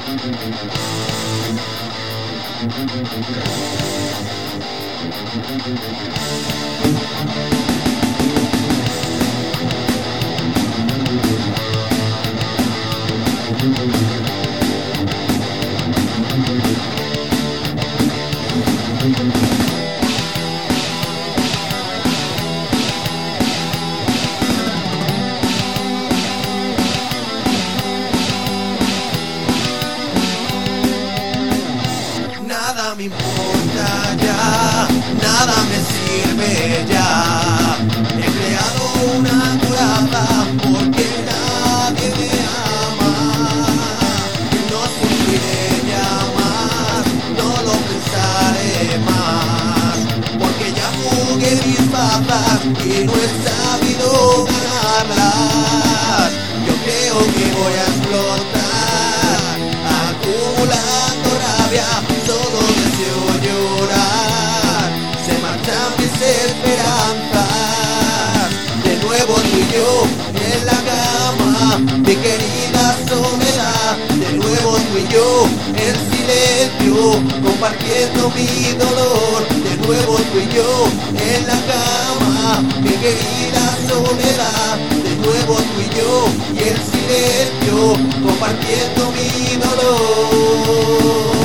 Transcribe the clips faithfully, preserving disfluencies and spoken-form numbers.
Nada me importa ya, nada me sirve ya. He creado una coraza porque nadie me ama. No sufriré ya más, no lo pensaré más, porque ya jugué mis bazas y no he sabido ganarlas. Yo creo que voy a explotar, acumulando rabia. Solo deseo llorar, se marchan mis esperanzas. De nuevo tú y yo en la cama, mi querida soledad. De nuevo tú y yo en silencio, compartiendo mi dolor. De nuevo tú y yo en la cama, mi querida soledad. De nuevo tú y yo y en silencio, compartiendo mi dolor.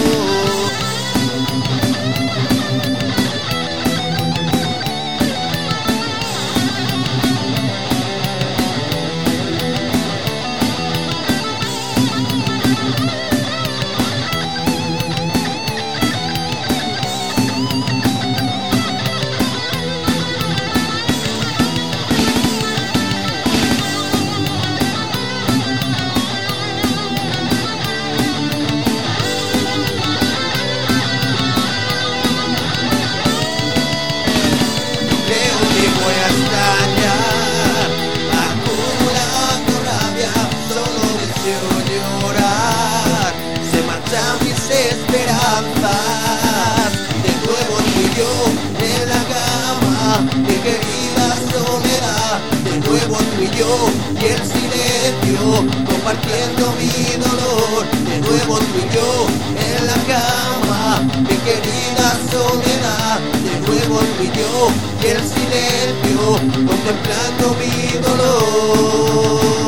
Voy a estallar, acumulando rabia, solo deseo llorar. Se marchan mis esperanzas. De nuevo tú y yo en la cama, mi querida soledad. De nuevo tú y yo y el silencio, compartiendo mi dolor. De nuevo tú y yo en la cama, mi querida soledad. De nuevo tú y yo y el silencio, contemplando mi dolor.